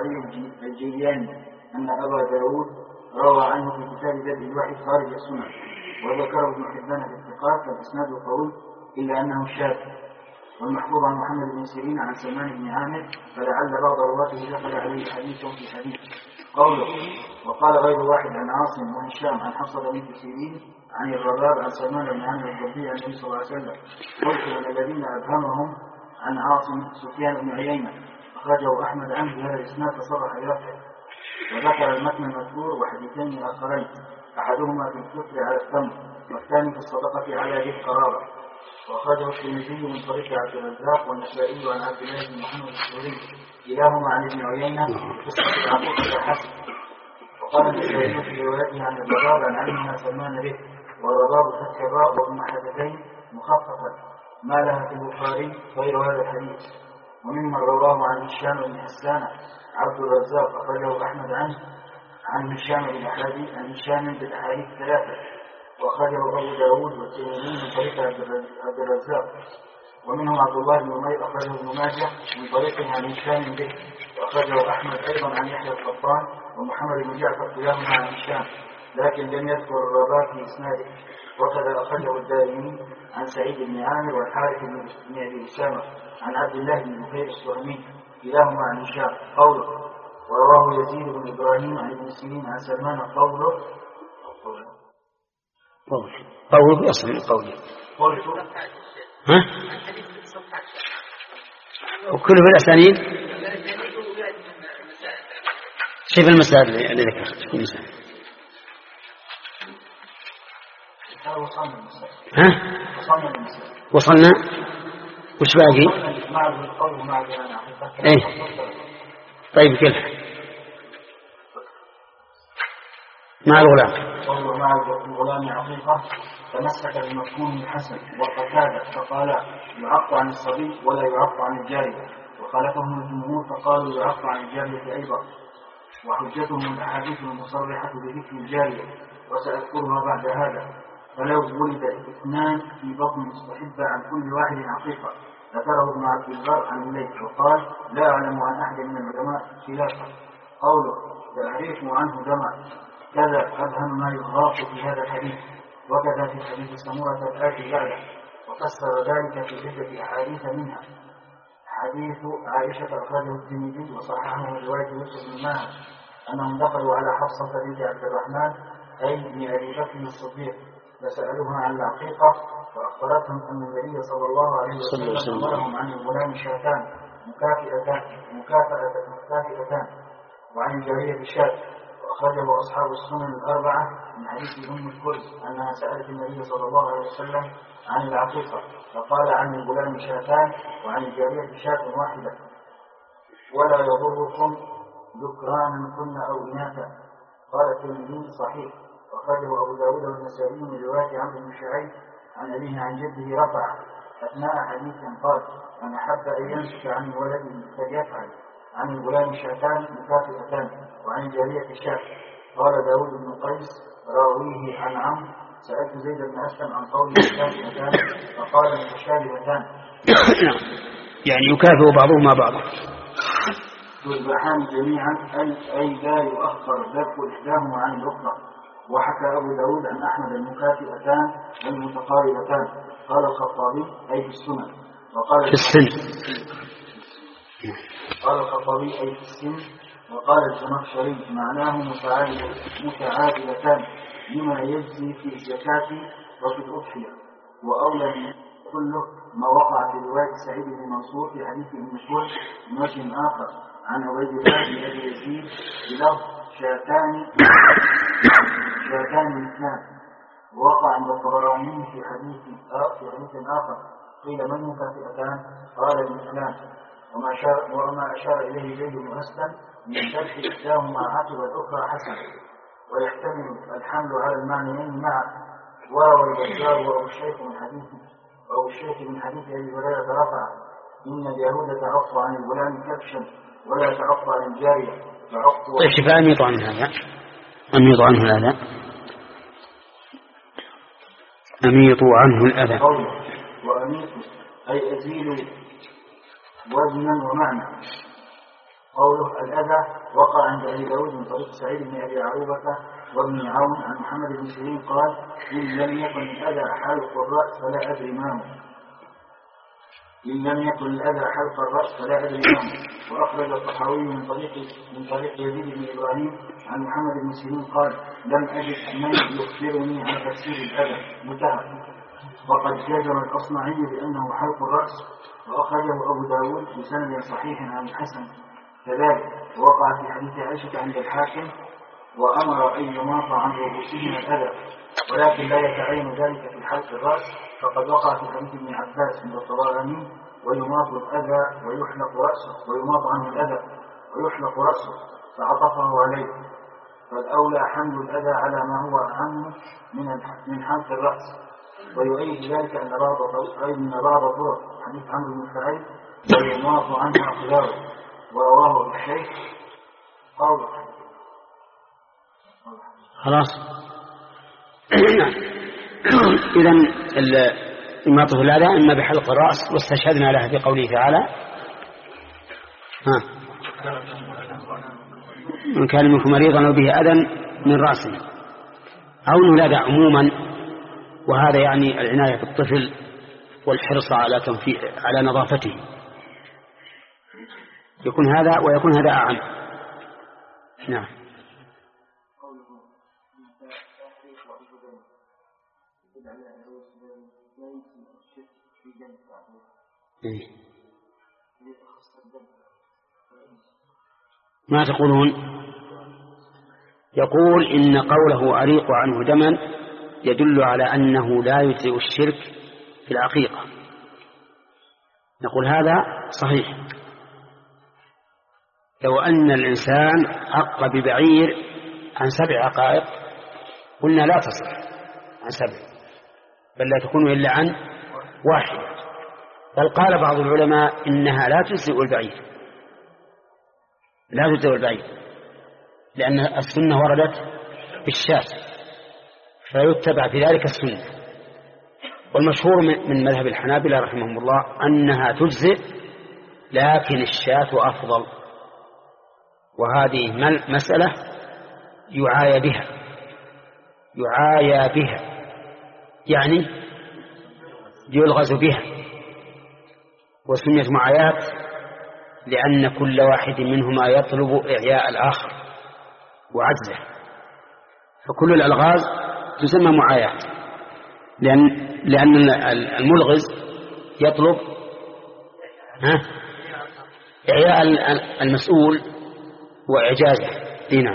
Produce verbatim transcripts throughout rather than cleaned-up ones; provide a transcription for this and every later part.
علي الجيلاني أن أبا داود روى عنه في كتاب بدء الوحي خارج السنة، وذكره ابن حبان في الثقات فالإسناد قوي إلا أنه شاذ. والمحفوظ عن محمد بن سيرين عن سلمان بن عامر فلعل بعض رواته دخل عليه حديث في حديث. قوله وقال غير واحد عن عاصم وهشام عن حفصة بنت سيرين عن الرباب عن سلمان بن عامر الضبي عن النبي صلى الله عليه وسلم. قلت من الذين أبهمهم عن عاصم سفيان بن عيينة أخرجه أحمد عنه بهذا الإسناد فصرح برفعه. وذكر المتن المذكور وحديثين آخرين أحدهما في الكفر على التمر والثاني في الصدقة على ذي القرابة. وأخرجه الترمذي من طريق عبد الرزاق والنسائي عن عبد الله بن محمد الزهري كلاهما عن ابن عيينة في قصة العقوق حسن. وقال النسائي في روايته عن الرباب عن علمها سلمان به، والرباب فتح الراء والمحدثين مخففة ما لها في البخاري غير هذا الحديث. وممن رواه عن هشام بن حسان عبد الرزاق أخرجه أحمد عنه عن هشام بن أحاديث عن هشام بالأحاديث ثلاثة، وأخرجه أبو داود والترمذي من طريق عبد الرزاق. ومنهم عبد الله بن عمير أخرجه ابن ماجه من طريقه عن هشام به، وأخرجه أحمد أيضا عن يحيى القطان ومحمد بن جعفر كلاهما عن هشام، لكن لم يذكر الرباط في إسناده. وكذا أخرجه الدارمي عن سعيد بن عامر والحارث بن أبي أسامة عن عبد الله بن بكير السهمي كلاهما عن هشام. قوله ورواه يزيد بن إبراهيم عن ابن سيرين عن سلمان. قوله قوله أصل قوله قوله ها وكل بالأسانيد شوف المسائل اللي ذكرت المسائل. ها وصلنا وش باقي؟ ايه طيب كيف مع الغلام قوله مع الغلام عقيقة تمسك بمفهوم الحسن وقتادة فقال يعق عن الصبي ولا يعق عن الجارية، وخالفهم الجمهور فقالوا يعق عن الجارية أيضا. وحجتهم الأحاديث المصرحة بذكر الجارية وسأذكرها بعد هذا. فلو ولد اثنان في بطن مستحبة عن كل واحد عقيقة ذكره ابن عبد البر عن الليث وقال لا أعلم عن أحد من العلماء خلافه. قوله تعريف عنه جمع كذا أبهم ما يغاق في هذا الحديث. وكذا في حديث سمورة الآتي بعده، وفسر ذلك في عدة أحاديث منها حديث عائشة أخرجه الترمذي وصححه من رواية يوسف بن ماهر أنهم دخلوا على حفصة بنت عبد الرحمن أي بن أبي بكر الصديق فسألوها عن العقيقة فأخبرتهم أن النبي صلى الله عليه وسلم أمرهم عن الغلام شاتان مكافئتان مكافئتان وعن الجارية شاة. وأخرجه أصحاب السنن الأربعة من حديث أم الكلث أنها سألت النبي صلى الله عليه وسلم عن العقيقة فقال عن الغلام شاتان وعن الجارية شاة واحدة ولا يضركم ذكرانا كن أو إناثا. قال الترمذي صحيح. وأخرجه أبو داود والنسائي من رواية عمرو بن شعيب عن أبيه عن جده رفع أثناء حديث قال من أحب أن يمسك عن ولده فليفعل. عن الغلام شاتان مكافئتان وعن الجارية شاة. قال داود بن قيس راويه عن عمرو سألت زيد بن أسلم عن قوله مكافئتان فقال متشابهتان يعني يكافئ بعضهما بعضا يذبحان جميعا أي لا يؤخر ذبح إحداهما عن الأخرى. وحكى أبو داود عن أحمد المكافئتان المتقاربتان. قال الخطابي أي في السنن وقال في السن قال الخطابي أي في السن. وقال الزمخشري معناه متعادلتان لما يجزي في الزكاة وفي الأضحية. وأولى من كله ما وقع في رواية سعيد بن منصور في حديث ابن كل من وجه آخر عن عبيد الله بن أبي يزيد بلفظ شاتان شاتان اثنان. ووقع عند الطبراني في حديث في حديث آخر قيل من مكافئتان قال الإسلام وما أشار, وما أشار إليه زيد بن أسلم من ذبح إحداهما عقب الأخرى حسن ويحتمل الحمل على المعنيين معا. وروى البزار وأبو الشيخ من حديث وأبو الشيخ من حديث أبي هريرة رفع إن اليهود تعفى عن الغلام كبشا ولا تعفى عن الجارية تعفى. طيب فأميط عن هذا أميط عنه هذا أميطوا عنه الأذى. وأميط أي أزيل وزنا ومعنى. قوله الأذى وقع عند أبي داود من طريق سعيد بن أبي عروبة وابن عون عن محمد بن سيرين قال إن لم يكن الأذى حلق الرأس فلا أدري ما هو إن لم يكن الأذى حلق الرأس فلا أدري ما هو. وأخرج الطحاوي من طريق من طريق يزيد بن إبراهيم عن محمد بن سيرين قال لم أجد من يخبرني عن تفسير الأذى متهم. وقد جزم الأصمعي بأنه حلق الرأس، وأخرجه أبو داود بسند صحيح عن الحسن كذلك. ووقع في حديث عائشة عند الحاكم وأمر أن يماط عن رؤوسهم الأذى، ولكن لا يتعين ذلك في حلق الرأس، فقد وقع في حديث ابن عباس عند الطبراني ويماط الأذى ويحلق رأسه ويماط عنه الأذى ويحلق رأسه، فعطفه عليه. فالأولى حمل الأذى على ما هو أهم من من حلق الرأس. ويؤيد ذلك أن بعض أن بعض طرق حديث عمرو بن سعيد ويماط عنه أقداره، ورواه الشيخ قوله. خلاص. إذن إماطة الأذى إما بحلق الرأس، واستشهدنا لها في قوله تعالى ها من كان منكم مريضا أو به أذى من رأسه، أو الولادة عموما، وهذا يعني العناية بالطفل والحرص على تنفيذ على نظافته، يكون هذا ويكون هذا أعم. نعم. ما تقولون؟ يقول إن قوله أريق عنه دما يدل على أنه لا يجزئ الشرك في العقيقة. نقول هذا صحيح. لو أن الإنسان عق ببعير عن سبع عقائق قلنا لا تصح عن سبع، بل لا تكون إلا عن واحد. بل قال بعض العلماء إنها لا تجزئ البعير، لا تجزئ البعير، لأن السنة وردت بالشاة، فيتبع في ذلك السنة. والمشهور من مذهب الحنابلة رحمهم الله أنها تجزئ، لكن الشاة أفضل. وهذه مسألة يعايى بها، يعايى بها يعني يلغز بها، وسميت معايات لأن كل واحد منهما يطلب إعياء الآخر وعجزه، فكل الألغاز تسمى معايات، لأن لأن الملغز يطلب ها إعياء المسؤول وإعجازه. نعم.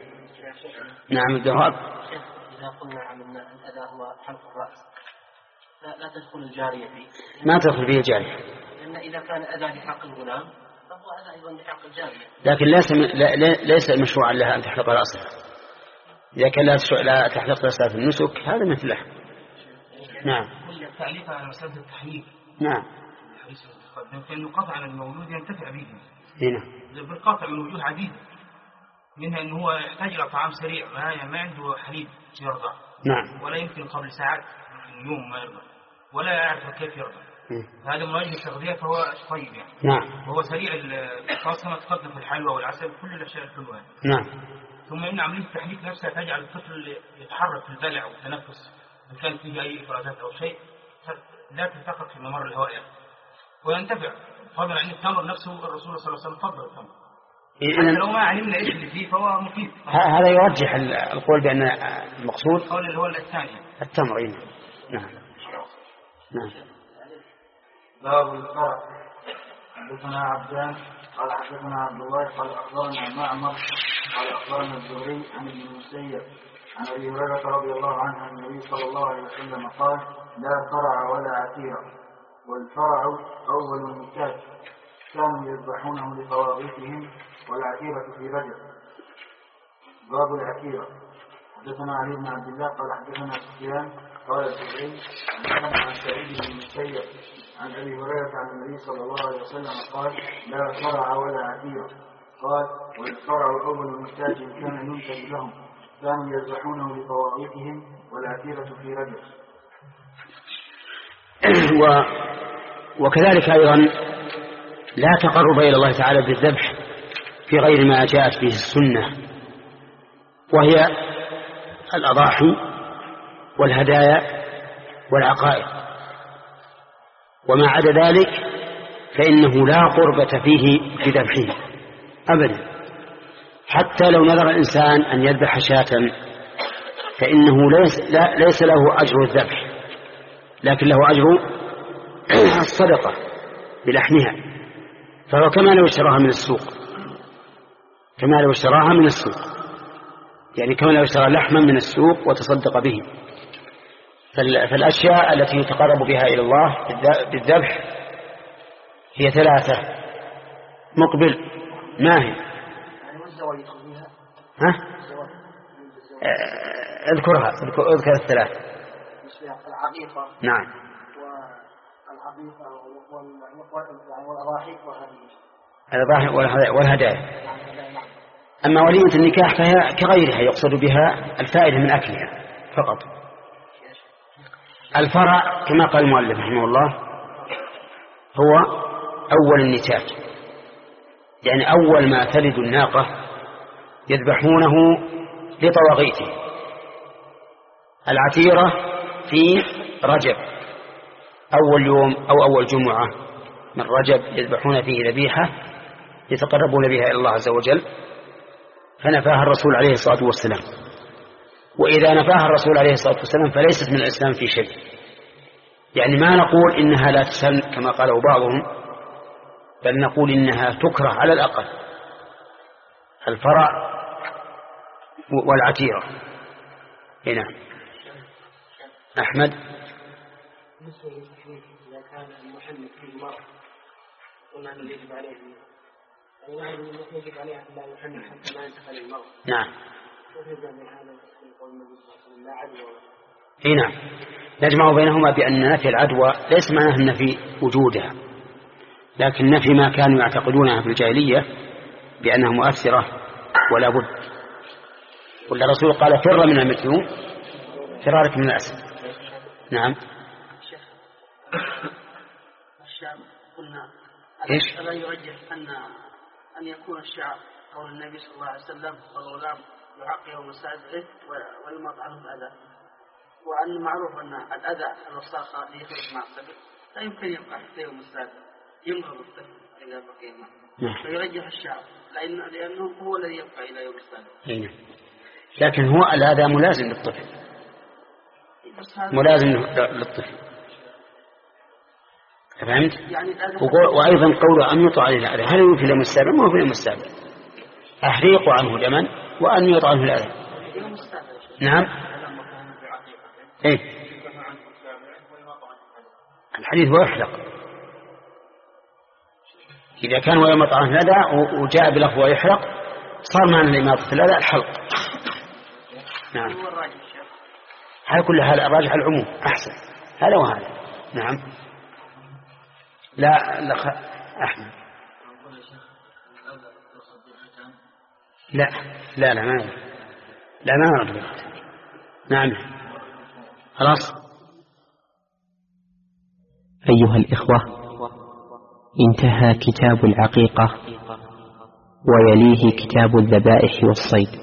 نعم الجواب. إذا قلنا عن الأذى هو حلق الرأس لا, لا تدخل الجارية فيه، ما تدخل فيه الجارية، لأن إذا كان أذى بحق الغلام فهو أذى أيضا بحق الجارية، لكن ليس ليس مشروعا لها أن تحلق رأسها. إذا كان لا تحلق رأسها في النسك هذا مثله. نعم. التعليق على مسألة التحليل. نعم. فإنه قطع عن المولود ينتفع به. هنا. بالقطع من وجوه عديدة، منها أنه هو يحتاج إلى طعام سريع، ما ما عنده حليب يرضع. نعم. ولا يمكن قبل ساعات يوم ما يرضع، ولا يعرف كيف يرضع. هذا مواجه التغذية فهو طيب يعني. نعم. وهو سريع خاصة ما تقدم في الحلوى والعسل كل الأشياء الحلوة. نعم. ثم إن عملية التحليق نفسها تجعل الطفل يتحرك في البلع والتنفس، إن كان فيه أي إفرازات أو شيء لا تلتقط في ممر الهواء يعني. وينتفع فضلا عن التمر نفسه. الرسول صلى الله عليه وسلم فضل التمر، حتى لو ما علمنا إيش اللي فيه فهو مفيد. هذا يرجح القول بأن المقصود القول اللي هو الثاني التمر. نعم. نعم. باب الفرع. حدثنا عبدان قال حدثنا عبد الله قال أخبرنا معمر قال أخبرنا الزهري عن ابن المسيب عن أبي هريرة رضي الله عنه عن النبي صلى الله عليه وسلم قال لا فرع ولا عتيرة، والفرع أول المكات كانوا يذبحونه لطواغيتهم، والعتيرة في رجب. باب العتيرة. حدثنا علي بن عبد الله قال حدثنا سفيان قال الزهري عن سعيد بن المسيب عن أبي هريرة عن النبي صلى الله عليه وسلم قال لا فرع ولا عتيرة. قال والفرع أول المكات كان ينتج لهم، كانوا يذبحونه لطواغيتهم، والعتيرة في رجب. و... وكذلك أيضا لا تقرب إلى الله تعالى بالذبح في غير ما جاءت به السنة، وهي الأضاحي والهدايا والعقائد، وما عدا ذلك فإنه لا قربة فيه بذبحه أبدا. حتى لو نذر الإنسان أن يذبح شاة فإنه ليس, لا ليس له أجر الذبح، لكن له أجر الصدقة بلحمها، فهو كما لو اشتراها من السوق، كما لو اشتراها من السوق، يعني كما لو اشترى لحما من السوق وتصدق به. فالأشياء التي يتقرب بها إلى الله بالذبح هي ثلاثة: مقبل، ماهي، ها؟ اذكرها، اذكر الثلاث. العقيقة، نعم، والعقيقة والأضاحي والأضاحي والهدايا. أما وليمة النكاح فهي كغيرها، يقصد بها الفائدة من أكلها فقط. الفرع كما قال المؤلف رحمه الله هو أول النتاج، يعني أول ما تلد الناقة يذبحونه لطواغيته. العتيرة في رجب، أول يوم أو أول جمعة من رجب يذبحون فيه ذبيحة يتقربون بها إلى الله عز وجل، فنفاها الرسول عليه الصلاة والسلام. وإذا نفاها الرسول عليه الصلاة والسلام فليست من الإسلام في شيء، يعني ما نقول إنها لا تسن كما قاله بعضهم، بل نقول إنها تكره على الأقل. الفرع والعتيرة. هنا أحمد. بالنسبة للتحريف إذا كان المحنك في المرء قلنا أنه يجب عليه، يعني نعلم أنه يجب عليه أن لا يحنك حتى ما ينتقل المرء. نعم. ويجب من هذا يقول النبي صلى الله عليه وسلم لا عدوى. اي نعم، نجمع بينهما بأن نفي العدوى ليس معناه نفي وجودها، لكن نفي ما كانوا يعتقدونها في الجاهلية بأنها مؤثرة ولا بد. ولا الرسول قال فر من المثلوم فرارك من الأسد. نعم. الشعب قلنا ايش؟ ألا يرجح أن أن يكون الشعب قول النبي صلى الله عليه وسلم والغلام يعق يوم السابع ويمط عنه الأذى، وأن معروف أن الأذى الوساخة يخرج مع الطفل لا يمكن يبقى حتى يوم السابع، يمرض الطفل إذا بقي معه، فيرجح الشعب لأنه, لأنه هو الذي يبقى إلى يوم السابع. لكن هو الأذى ملازم للطفل، ملازم للطفل، فهمت؟ يعني وأيضا قوله أن يطع عليه الأذى، هل هو في اليوم السابع؟ ما هو في اليوم السابع، أحريق عنه دما وأن يطع عنه الأذى. نعم. إيه؟ الحديث هو يحلق، إذا كان ويمط عنه الأذى وجاء بلفظ ويحلق صار معنى لإماطة الأذى الحلق. نعم. على كل حال الراجح العموم أحسن، هذا وهذا. نعم. لا لا خ... أحمد. لا لا لا ما لا ما نرد. نعم خلاص. أيها الإخوة، انتهى كتاب العقيقة ويليه كتاب الذبائح والصيد.